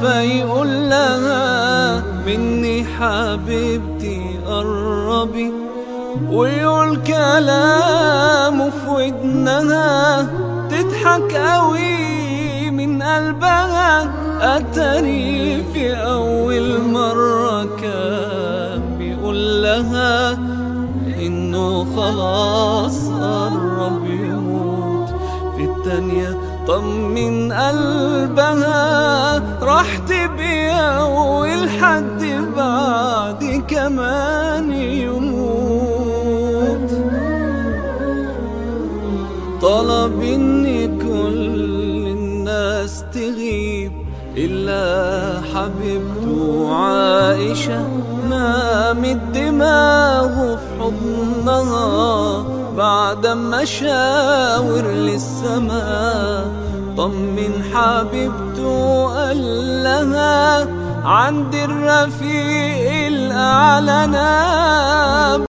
فيقول لها مني حبيبتي قربي، ويقول كلامه في ودنها تضحك قوي من قلبها. أتاري في أول مرة كان بيقول لها إنه خلاص قرب يموت، في التانية طمن قلبها راح تبيع والحد بعد كمان يموت. طلب إن كل الناس تغيب إلا حبيبته عائشة، نامت دماغه في حضنها بعد ما شاور للسماء. طمن حبيبته قال لها عند الرفيق الأعلى